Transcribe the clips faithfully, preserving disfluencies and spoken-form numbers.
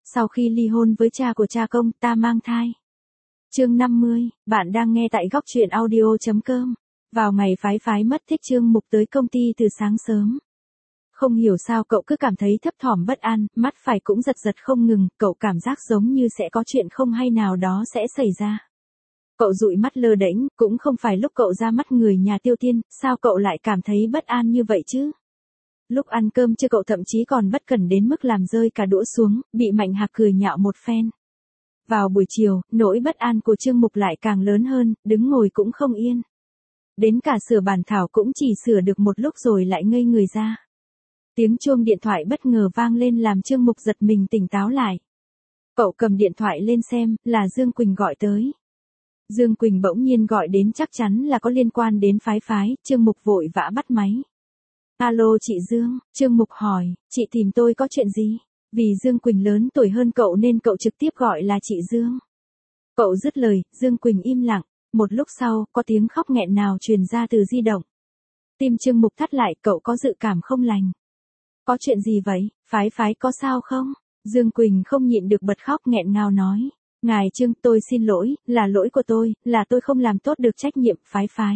Sau khi ly hôn với cha của cha công, ta mang thai. Chương năm mươi, bạn đang nghe tại góc truyện audio chấm com. Vào ngày phái phái mất tích Trương Mục tới công ty từ sáng sớm. Không hiểu sao cậu cứ cảm thấy thấp thỏm bất an, mắt phải cũng giật giật không ngừng, cậu cảm giác giống như sẽ có chuyện không hay nào đó sẽ xảy ra. Cậu dụi mắt lơ đễnh, cũng không phải lúc cậu ra mắt người nhà Tiêu Tiên, sao cậu lại cảm thấy bất an như vậy chứ? Lúc ăn cơm chưa cậu thậm chí còn bất cẩn đến mức làm rơi cả đũa xuống, bị Mạnh Hạc cười nhạo một phen. Vào buổi chiều, nỗi bất an của Trương Mục lại càng lớn hơn, đứng ngồi cũng không yên. Đến cả sửa bản thảo cũng chỉ sửa được một lúc rồi lại ngây người ra. Tiếng chuông điện thoại bất ngờ vang lên làm Trương Mục giật mình tỉnh táo lại. Cậu cầm điện thoại lên xem, là Dương Quỳnh gọi tới. Dương Quỳnh bỗng nhiên gọi đến chắc chắn là có liên quan đến phái phái, Trương Mục vội vã bắt máy. Alo chị Dương, Trương Mục hỏi, chị tìm tôi có chuyện gì? Vì Dương Quỳnh lớn tuổi hơn cậu nên cậu trực tiếp gọi là chị Dương. Cậu dứt lời, Dương Quỳnh im lặng, một lúc sau, có tiếng khóc nghẹn nào truyền ra từ di động. Tim Trương Mục thắt lại, cậu có dự cảm không lành. Có chuyện gì vậy, phái phái có sao không? Dương Quỳnh không nhịn được bật khóc nghẹn ngào nói. Ngài Trương, tôi xin lỗi, là lỗi của tôi, là tôi không làm tốt được trách nhiệm, phái phái.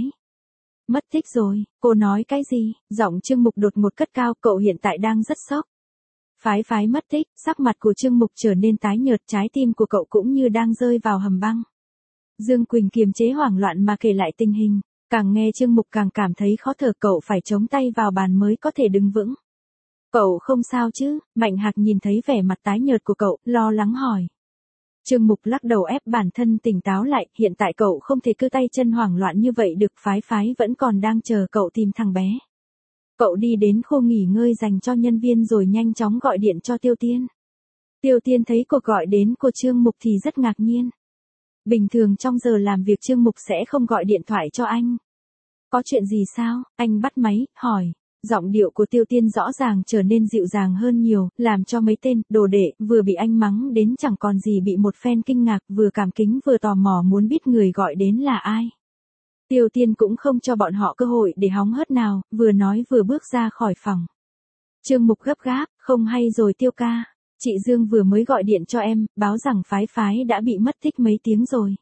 Mất tích rồi, cô nói cái gì? Giọng Trương Mục đột ngột cất cao, cậu hiện tại đang rất sốc. Phái phái mất tích, sắc mặt của Trương Mục trở nên tái nhợt, trái tim của cậu cũng như đang rơi vào hầm băng. Dương Quỳnh kiềm chế hoảng loạn mà kể lại tình hình, càng nghe Trương Mục càng cảm thấy khó thở, cậu phải chống tay vào bàn mới có thể đứng vững. Cậu không sao chứ? Mạnh Hạc nhìn thấy vẻ mặt tái nhợt của cậu, lo lắng hỏi. Trương Mục lắc đầu ép bản thân tỉnh táo lại, hiện tại cậu không thể cứ tay chân hoảng loạn như vậy được, phái phái vẫn còn đang chờ cậu tìm thằng bé. Cậu đi đến khu nghỉ ngơi dành cho nhân viên rồi nhanh chóng gọi điện cho Tiêu Tiên. Tiêu Tiên thấy cuộc gọi đến của Trương Mục thì rất ngạc nhiên. Bình thường trong giờ làm việc Trương Mục sẽ không gọi điện thoại cho anh. Có chuyện gì sao? Anh bắt máy, hỏi. Giọng điệu của Tiêu Tiên rõ ràng trở nên dịu dàng hơn nhiều, làm cho mấy tên đồ đệ vừa bị anh mắng đến chẳng còn gì bị một phen kinh ngạc, vừa cảm kính vừa tò mò muốn biết người gọi đến là ai. Tiêu Tiên cũng không cho bọn họ cơ hội để hóng hớt nào, vừa nói vừa bước ra khỏi phòng. Trương Mục gấp gáp, không hay rồi Tiêu ca, chị Dương vừa mới gọi điện cho em, báo rằng phái phái đã bị mất tích mấy tiếng rồi.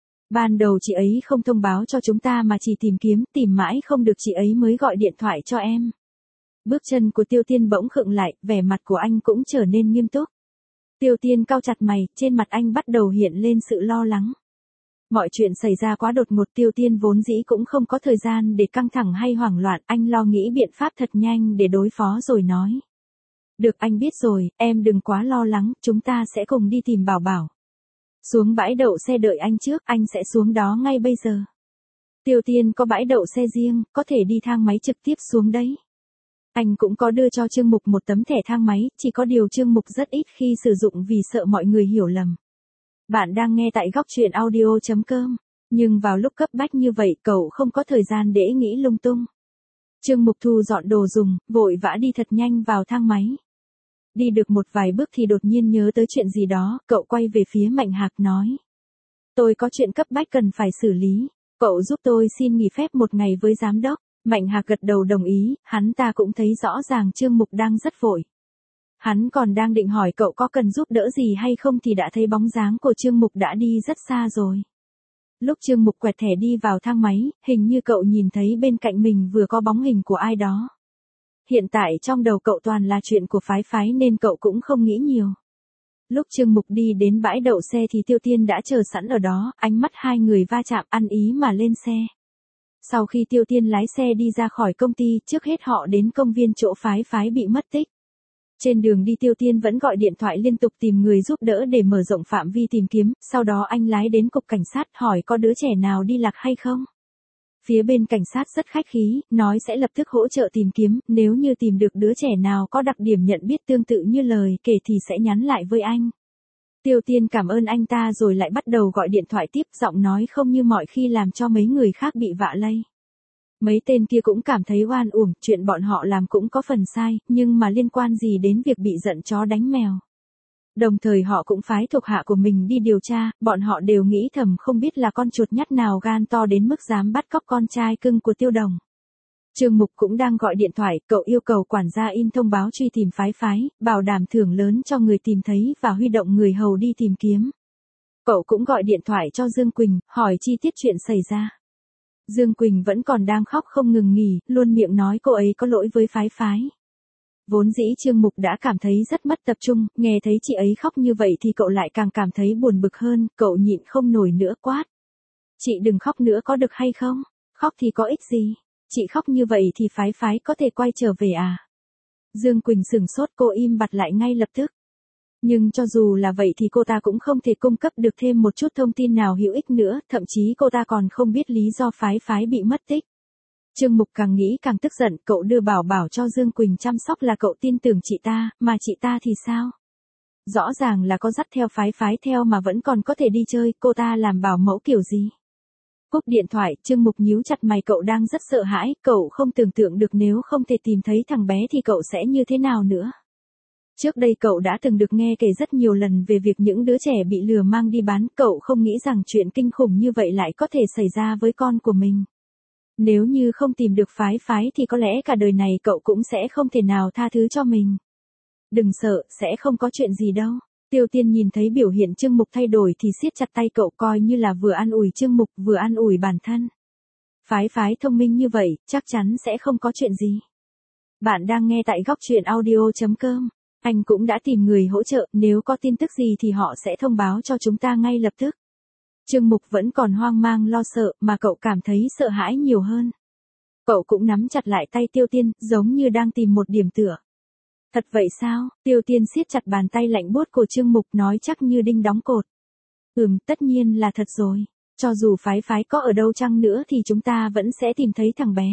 Ban đầu chị ấy không thông báo cho chúng ta mà chỉ tìm kiếm, tìm mãi không được chị ấy mới gọi điện thoại cho em. Bước chân của Tiêu Tiên bỗng khựng lại, vẻ mặt của anh cũng trở nên nghiêm túc. Tiêu Tiên cau chặt mày, trên mặt anh bắt đầu hiện lên sự lo lắng. Mọi chuyện xảy ra quá đột ngột, Tiêu Tiên vốn dĩ cũng không có thời gian để căng thẳng hay hoảng loạn, anh lo nghĩ biện pháp thật nhanh để đối phó rồi nói. Được, anh biết rồi, em đừng quá lo lắng, chúng ta sẽ cùng đi tìm Bảo Bảo. Xuống bãi đậu xe đợi anh trước, anh sẽ xuống đó ngay bây giờ. Tiêu Tiên có bãi đậu xe riêng, có thể đi thang máy trực tiếp xuống đấy. Anh cũng có đưa cho Trương Mục một tấm thẻ thang máy, chỉ có điều Trương Mục rất ít khi sử dụng vì sợ mọi người hiểu lầm. Bạn đang nghe tại góc truyện audio chấm com, nhưng vào lúc cấp bách như vậy cậu không có thời gian để nghĩ lung tung. Trương Mục thu dọn đồ dùng, vội vã đi thật nhanh vào thang máy. Đi được một vài bước thì đột nhiên nhớ tới chuyện gì đó, cậu quay về phía Mạnh Hạc nói. Tôi có chuyện cấp bách cần phải xử lý, cậu giúp tôi xin nghỉ phép một ngày với giám đốc. Mạnh Hạc gật đầu đồng ý, hắn ta cũng thấy rõ ràng Trương Mục đang rất vội. Hắn còn đang định hỏi cậu có cần giúp đỡ gì hay không thì đã thấy bóng dáng của Trương Mục đã đi rất xa rồi. Lúc Trương Mục quẹt thẻ đi vào thang máy, hình như cậu nhìn thấy bên cạnh mình vừa có bóng hình của ai đó. Hiện tại trong đầu cậu toàn là chuyện của phái phái nên cậu cũng không nghĩ nhiều. Lúc Trương Mục đi đến bãi đậu xe thì Tiêu Tiên đã chờ sẵn ở đó, ánh mắt hai người va chạm ăn ý mà lên xe. Sau khi Tiêu Tiên lái xe đi ra khỏi công ty, trước hết họ đến công viên chỗ phái phái bị mất tích. Trên đường đi Tiêu Tiên vẫn gọi điện thoại liên tục tìm người giúp đỡ để mở rộng phạm vi tìm kiếm, sau đó anh lái đến cục cảnh sát hỏi có đứa trẻ nào đi lạc hay không. Phía bên cảnh sát rất khách khí, nói sẽ lập tức hỗ trợ tìm kiếm, nếu như tìm được đứa trẻ nào có đặc điểm nhận biết tương tự như lời kể thì sẽ nhắn lại với anh. Tiêu Tiên cảm ơn anh ta rồi lại bắt đầu gọi điện thoại tiếp, giọng nói không như mọi khi làm cho mấy người khác bị vạ lây. Mấy tên kia cũng cảm thấy oan uổng, chuyện bọn họ làm cũng có phần sai, nhưng mà liên quan gì đến việc bị giận chó đánh mèo. Đồng thời họ cũng phái thuộc hạ của mình đi điều tra, bọn họ đều nghĩ thầm không biết là con chuột nhắt nào gan to đến mức dám bắt cóc con trai cưng của Tiêu Đồng. Trương Mục cũng đang gọi điện thoại, cậu yêu cầu quản gia in thông báo truy tìm phái phái, bảo đảm thưởng lớn cho người tìm thấy và huy động người hầu đi tìm kiếm. Cậu cũng gọi điện thoại cho Dương Quỳnh, hỏi chi tiết chuyện xảy ra. Dương Quỳnh vẫn còn đang khóc không ngừng nghỉ, luôn miệng nói cô ấy có lỗi với phái phái. Vốn dĩ Trương Mục đã cảm thấy rất mất tập trung, nghe thấy chị ấy khóc như vậy thì cậu lại càng cảm thấy buồn bực hơn, cậu nhịn không nổi nữa quát. Chị đừng khóc nữa có được hay không? Khóc thì có ích gì? Chị khóc như vậy thì phái phái có thể quay trở về à? Dương Quỳnh sửng sốt, cô im bặt lại ngay lập tức. Nhưng cho dù là vậy thì cô ta cũng không thể cung cấp được thêm một chút thông tin nào hữu ích nữa, thậm chí cô ta còn không biết lý do phái phái bị mất tích. Trương Mục càng nghĩ càng tức giận, cậu đưa Bảo Bảo cho Dương Quỳnh chăm sóc là cậu tin tưởng chị ta, mà chị ta thì sao? Rõ ràng là có dắt theo phái phái theo mà vẫn còn có thể đi chơi, cô ta làm bảo mẫu kiểu gì? Cúp điện thoại, Trương Mục nhíu chặt mày, cậu đang rất sợ hãi, cậu không tưởng tượng được nếu không thể tìm thấy thằng bé thì cậu sẽ như thế nào nữa. Trước đây cậu đã từng được nghe kể rất nhiều lần về việc những đứa trẻ bị lừa mang đi bán, cậu không nghĩ rằng chuyện kinh khủng như vậy lại có thể xảy ra với con của mình. Nếu như không tìm được phái phái thì có lẽ cả đời này cậu cũng sẽ không thể nào tha thứ cho mình. Đừng sợ, sẽ không có chuyện gì đâu. Tiêu Tiên nhìn thấy biểu hiện Trương Mục thay đổi thì siết chặt tay cậu, coi như là vừa an ủi Trương Mục vừa an ủi bản thân. Phái phái thông minh như vậy, chắc chắn sẽ không có chuyện gì. Bạn đang nghe tại góc truyện audio chấm com. Anh cũng đã tìm người hỗ trợ, nếu có tin tức gì thì họ sẽ thông báo cho chúng ta ngay lập tức. Trương Mục vẫn còn hoang mang lo sợ, mà cậu cảm thấy sợ hãi nhiều hơn. Cậu cũng nắm chặt lại tay Tiêu Tiên, giống như đang tìm một điểm tựa. Thật vậy sao? Tiêu Tiên siết chặt bàn tay lạnh buốt của Trương Mục, nói chắc như đinh đóng cột. Ừm, tất nhiên là thật rồi. Cho dù phái phái có ở đâu chăng nữa thì chúng ta vẫn sẽ tìm thấy thằng bé.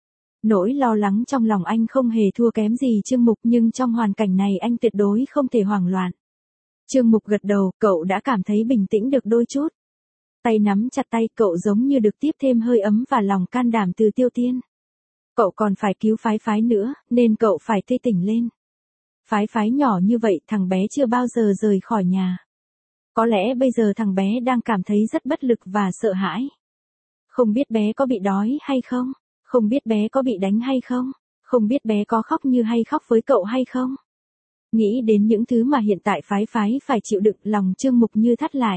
Nỗi lo lắng trong lòng anh không hề thua kém gì Trương Mục, nhưng trong hoàn cảnh này anh tuyệt đối không thể hoảng loạn. Trương Mục gật đầu, cậu đã cảm thấy bình tĩnh được đôi chút. Tay nắm chặt tay, cậu giống như được tiếp thêm hơi ấm và lòng can đảm từ Tiêu Tiên. Cậu còn phải cứu phái phái nữa, nên cậu phải tê tỉnh lên. Phái phái nhỏ như vậy, thằng bé chưa bao giờ rời khỏi nhà. Có lẽ bây giờ thằng bé đang cảm thấy rất bất lực và sợ hãi. Không biết bé có bị đói hay không? Không biết bé có bị đánh hay không? Không biết bé có khóc như hay khóc với cậu hay không? Nghĩ đến những thứ mà hiện tại phái phái phải chịu đựng, lòng Trương Mục như thắt lại.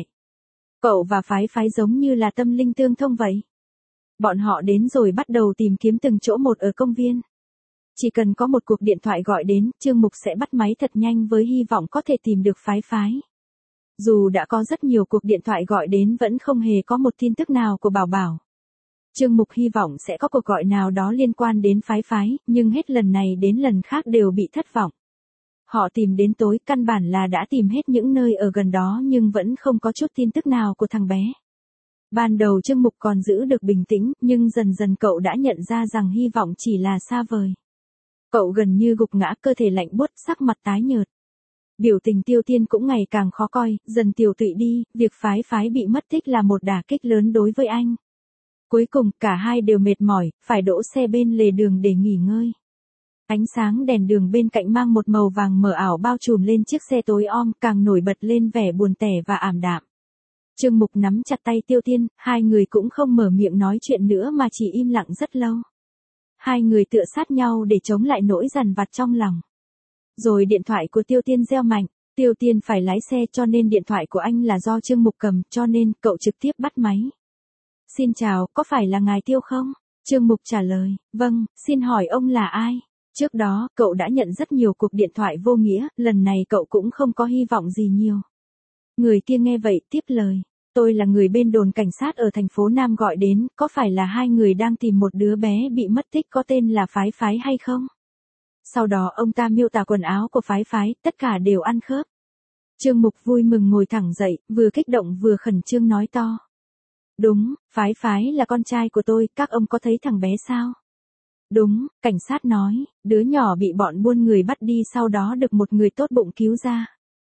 Cậu và phái phái giống như là tâm linh tương thông vậy. Bọn họ đến rồi bắt đầu tìm kiếm từng chỗ một ở công viên. Chỉ cần có một cuộc điện thoại gọi đến, Trương Mục sẽ bắt máy thật nhanh với hy vọng có thể tìm được phái phái. Dù đã có rất nhiều cuộc điện thoại gọi đến vẫn không hề có một tin tức nào của Bảo Bảo. Trương Mục hy vọng sẽ có cuộc gọi nào đó liên quan đến phái phái, nhưng hết lần này đến lần khác đều bị thất vọng. Họ tìm đến tối, căn bản là đã tìm hết những nơi ở gần đó nhưng vẫn không có chút tin tức nào của thằng bé. Ban đầu Trương Mục còn giữ được bình tĩnh, nhưng dần dần cậu đã nhận ra rằng hy vọng chỉ là xa vời. Cậu gần như gục ngã, cơ thể lạnh buốt, sắc mặt tái nhợt. Biểu tình Tiêu Tiên cũng ngày càng khó coi, dần tiều tụy đi, việc phái phái bị mất tích là một đả kích lớn đối với anh. Cuối cùng, cả hai đều mệt mỏi, phải đỗ xe bên lề đường để nghỉ ngơi. Ánh sáng đèn đường bên cạnh mang một màu vàng mờ ảo bao trùm lên chiếc xe tối om, càng nổi bật lên vẻ buồn tẻ và ảm đạm. Trương Mục nắm chặt tay Tiêu Tiên, hai người cũng không mở miệng nói chuyện nữa mà chỉ im lặng rất lâu. Hai người tựa sát nhau để chống lại nỗi dằn vặt trong lòng. Rồi điện thoại của Tiêu Tiên reo mạnh, Tiêu Tiên phải lái xe cho nên điện thoại của anh là do Trương Mục cầm, cho nên cậu trực tiếp bắt máy. Xin chào, có phải là ngài Tiêu không? Trương Mục trả lời, vâng, xin hỏi ông là ai? Trước đó, cậu đã nhận rất nhiều cuộc điện thoại vô nghĩa, lần này cậu cũng không có hy vọng gì nhiều. Người kia nghe vậy, tiếp lời, tôi là người bên đồn cảnh sát ở thành phố Nam gọi đến, có phải là hai người đang tìm một đứa bé bị mất tích có tên là Phái Phái hay không? Sau đó ông ta miêu tả quần áo của Phái Phái, tất cả đều ăn khớp. Trương Mục vui mừng ngồi thẳng dậy, vừa kích động vừa khẩn trương nói to. Đúng, Phái Phái là con trai của tôi, các ông có thấy thằng bé sao? Đúng, cảnh sát nói, đứa nhỏ bị bọn buôn người bắt đi sau đó được một người tốt bụng cứu ra.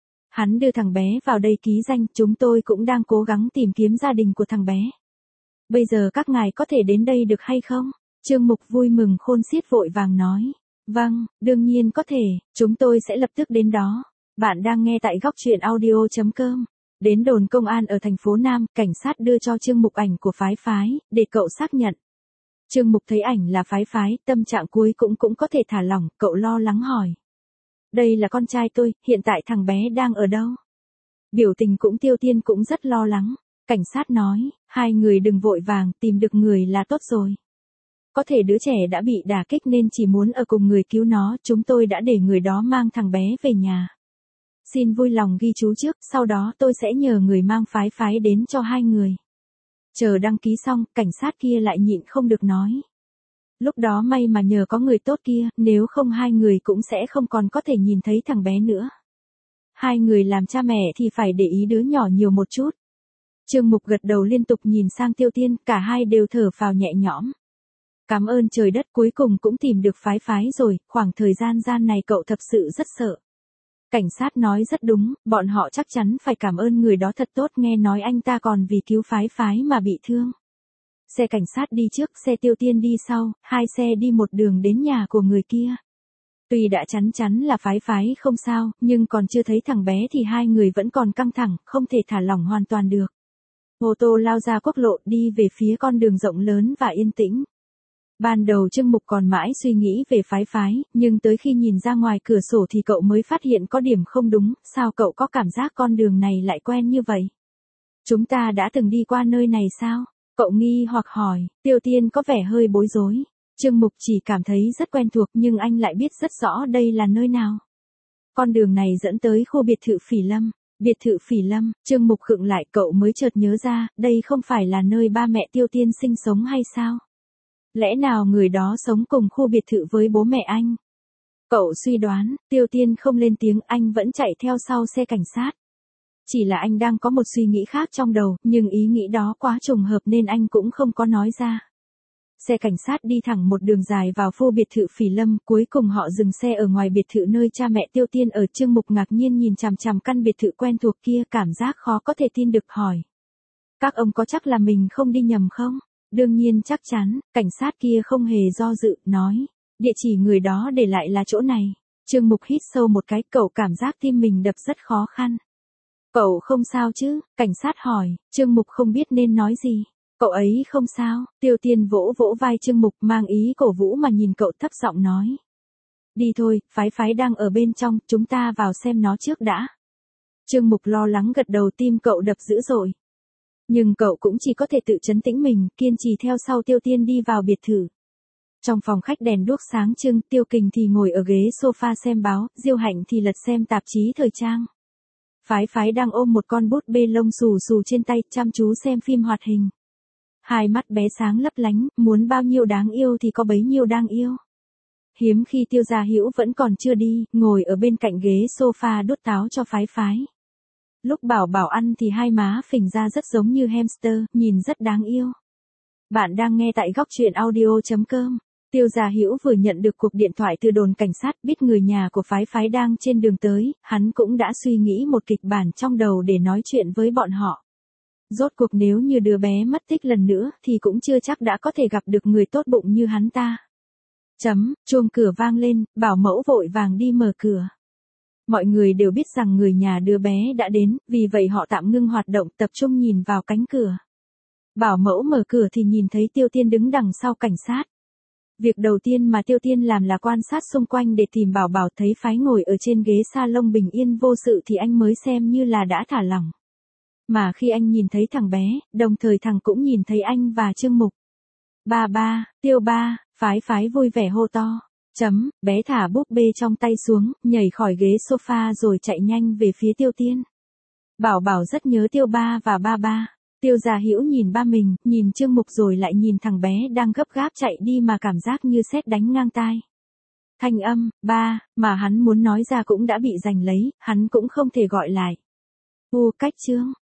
Hắn đưa thằng bé vào đây ký danh, chúng tôi cũng đang cố gắng tìm kiếm gia đình của thằng bé. Bây giờ các ngài có thể đến đây được hay không? Trương Mục vui mừng khôn xiết vội vàng nói. Vâng, đương nhiên có thể, chúng tôi sẽ lập tức đến đó. Bạn đang nghe tại góc truyện audio chấm com. Đến đồn công an ở thành phố Nam, cảnh sát đưa cho Trương Mục ảnh của Phái Phái, để cậu xác nhận. Trương Mục thấy ảnh là Phái Phái, tâm trạng cuối cũng cũng có thể thả lỏng, cậu lo lắng hỏi. Đây là con trai tôi, hiện tại thằng bé đang ở đâu? Biểu tình cũng Tiêu Tiên cũng rất lo lắng. Cảnh sát nói, hai người đừng vội vàng, tìm được người là tốt rồi. Có thể đứa trẻ đã bị đả kích nên chỉ muốn ở cùng người cứu nó, chúng tôi đã để người đó mang thằng bé về nhà. Xin vui lòng ghi chú trước, sau đó tôi sẽ nhờ người mang Phái Phái đến cho hai người. Chờ đăng ký xong, cảnh sát kia lại nhịn không được nói. Lúc đó may mà nhờ có người tốt kia, nếu không hai người cũng sẽ không còn có thể nhìn thấy thằng bé nữa. Hai người làm cha mẹ thì phải để ý đứa nhỏ nhiều một chút. Trương Mục gật đầu liên tục nhìn sang Tiêu Tiên, cả hai đều thở phào nhẹ nhõm. Cảm ơn trời đất, cuối cùng cũng tìm được Phái Phái rồi, khoảng thời gian gian này cậu thật sự rất sợ. Cảnh sát nói rất đúng, bọn họ chắc chắn phải cảm ơn người đó thật tốt, nghe nói anh ta còn vì cứu Phái Phái mà bị thương. Xe cảnh sát đi trước, xe Tiêu Tiên đi sau, hai xe đi một đường đến nhà của người kia. Tuy đã chắn chắn là Phái Phái không sao, nhưng còn chưa thấy thằng bé thì hai người vẫn còn căng thẳng, không thể thả lỏng hoàn toàn được. Ô tô lao ra quốc lộ đi về phía con đường rộng lớn và yên tĩnh. Ban đầu Trương Mục còn mãi suy nghĩ về Phái Phái, nhưng tới khi nhìn ra ngoài cửa sổ thì cậu mới phát hiện có điểm không đúng, sao cậu có cảm giác con đường này lại quen như vậy? Chúng ta đã từng đi qua nơi này sao? Cậu nghi hoặc hỏi, Tiêu Tiên có vẻ hơi bối rối. Trương Mục chỉ cảm thấy rất quen thuộc nhưng anh lại biết rất rõ đây là nơi nào. Con đường này dẫn tới khu biệt thự Phỉ Lâm. Biệt thự Phỉ Lâm, Trương Mục khựng lại, cậu mới chợt nhớ ra, đây không phải là nơi ba mẹ Tiêu Tiên sinh sống hay sao? Lẽ nào người đó sống cùng khu biệt thự với bố mẹ anh? Cậu suy đoán, Tiêu Tiên không lên tiếng, anh vẫn chạy theo sau xe cảnh sát. Chỉ là anh đang có một suy nghĩ khác trong đầu, nhưng ý nghĩ đó quá trùng hợp nên anh cũng không có nói ra. Xe cảnh sát đi thẳng một đường dài vào khu biệt thự Phỉ Lâm, cuối cùng họ dừng xe ở ngoài biệt thự nơi cha mẹ Tiêu Tiên ở. Trương Mục ngạc nhiên nhìn chằm chằm căn biệt thự quen thuộc kia, cảm giác khó có thể tin được hỏi. Các ông có chắc là mình không đi nhầm không? Đương nhiên chắc chắn, cảnh sát kia không hề do dự, nói. Địa chỉ người đó để lại là chỗ này. Trương Mục hít sâu một cái, cậu cảm giác tim mình đập rất khó khăn. Cậu không sao chứ? Cảnh sát hỏi, Trương Mục không biết nên nói gì. Cậu ấy không sao, Tiêu Tiên vỗ vỗ vai Trương Mục mang ý cổ vũ mà nhìn cậu thấp giọng nói. Đi thôi, Phái Phái đang ở bên trong, chúng ta vào xem nó trước đã. Trương Mục lo lắng gật đầu, tim cậu đập dữ dội. Nhưng cậu cũng chỉ có thể tự trấn tĩnh mình, kiên trì theo sau Tiêu Tiên đi vào biệt thự. Trong phòng khách đèn đuốc sáng trưng, Tiêu Kình thì ngồi ở ghế sofa xem báo, Diêu Hạnh thì lật xem tạp chí thời trang. Phái Phái đang ôm một con bút bê lông xù xù trên tay, chăm chú xem phim hoạt hình. Hai mắt bé sáng lấp lánh, muốn bao nhiêu đáng yêu thì có bấy nhiêu đáng yêu. Hiếm khi Tiêu Gia Hữu vẫn còn chưa đi, ngồi ở bên cạnh ghế sofa đút táo cho Phái Phái. Lúc Bảo Bảo ăn thì hai má phình ra rất giống như hamster, nhìn rất đáng yêu. Bạn đang nghe tại góc truyện audio chấm com. Tiêu Gia Hữu vừa nhận được cuộc điện thoại từ đồn cảnh sát, biết người nhà của Phái Phái đang trên đường tới, hắn cũng đã suy nghĩ một kịch bản trong đầu để nói chuyện với bọn họ. Rốt cuộc nếu như đứa bé mất tích lần nữa thì cũng chưa chắc đã có thể gặp được người tốt bụng như hắn ta. Chấm, chuông cửa vang lên, bảo mẫu vội vàng đi mở cửa. Mọi người đều biết rằng người nhà đứa bé đã đến, vì vậy họ tạm ngưng hoạt động, tập trung nhìn vào cánh cửa. Bảo mẫu mở cửa thì nhìn thấy Tiêu Tiên đứng đằng sau cảnh sát. Việc đầu tiên mà Tiêu Tiên làm là quan sát xung quanh để tìm Bảo Bảo, thấy Phái ngồi ở trên ghế salon bình yên vô sự thì anh mới xem như là đã thả lỏng. Mà khi anh nhìn thấy thằng bé, đồng thời thằng cũng nhìn thấy anh và Trương Mục. Ba ba, Tiêu ba, Phái Phái vui vẻ hô to. Chấm, bé thả búp bê trong tay xuống, nhảy khỏi ghế sofa rồi chạy nhanh về phía Tiêu Tiên. Bảo Bảo rất nhớ Tiêu ba và ba ba. Tiêu Gia Hữu nhìn ba mình, nhìn Trương Mục rồi lại nhìn thằng bé đang gấp gáp chạy đi mà cảm giác như sét đánh ngang tai. Thanh âm, ba, mà hắn muốn nói ra cũng đã bị giành lấy, hắn cũng không thể gọi lại. U cách chương,